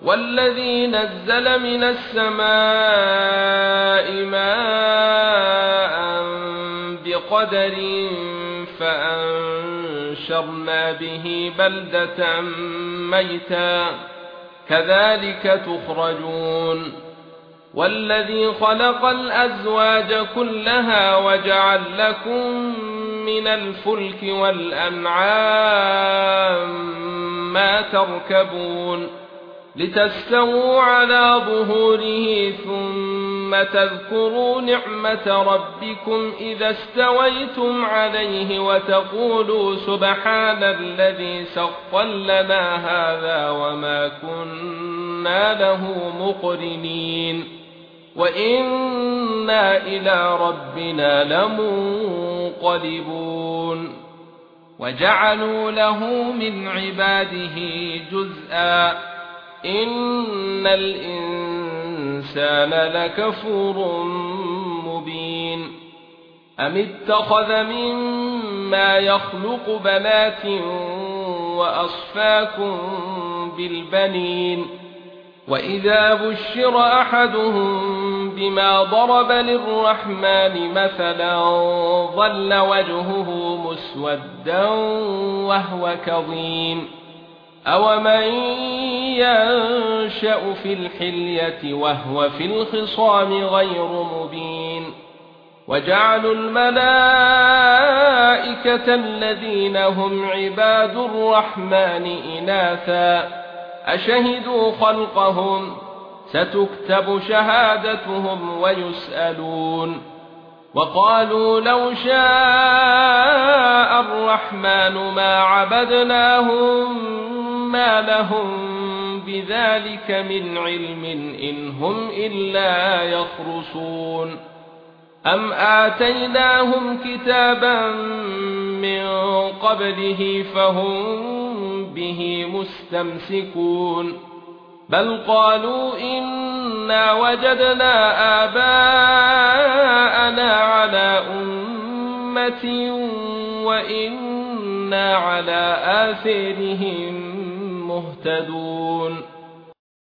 والذي نزل من السماء ماء بقدر فأنشرنا به بلدة ميتا كذلك تخرجون والذي خلق الأزواج كلها وجعل لكم من الفلك والأنعام ما تركبون لتستووا على ظهوره ثم تذكروا نعمة ربكم إذا استويتم عليه وتقولوا سبحان الذي سخر لنا هذا وما كنا له مقرنين وإنا إلى ربنا لمنقلبون وجعلوا له من عباده جزءا إن الإنسان لكفور مبين أم اتخذ مما يخلق بنات وأصفاكم بالبنين وإذا بشر أحدهم بما ضرب للرحمن مثلا ظل وجهه مسودا وهو كظيم أومن ينشأ في الحلية وهو في الخصام غير مبين وجعلوا الملائكة الذين هم عباد الرحمن إناثا أشهدوا خلقهم ستكتب شهادتهم ويسألون وقالوا لو شاء الرحمن ما عبدناهم ما لهم بذلك من علم إن هم إلا يخرصون أم آتيناهم كتابا من قبله فهم به مستمسكون بل قالوا إنا وجدنا آباءنا على أمة وإنا على آثارهم مهتدون